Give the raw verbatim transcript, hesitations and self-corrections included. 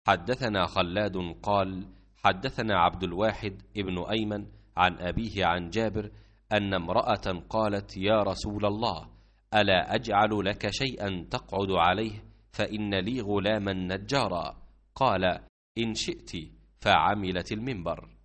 حدثنا خلاد قال حدثنا عبد الواحد ابن أيمن عن أبيه عن جابر أن امرأة قالت يا رسول الله ألا أجعل لك شيئا تقعد عليه فإن لي غلاما نجارا؟ قال إن شئت، فعملت المنبر.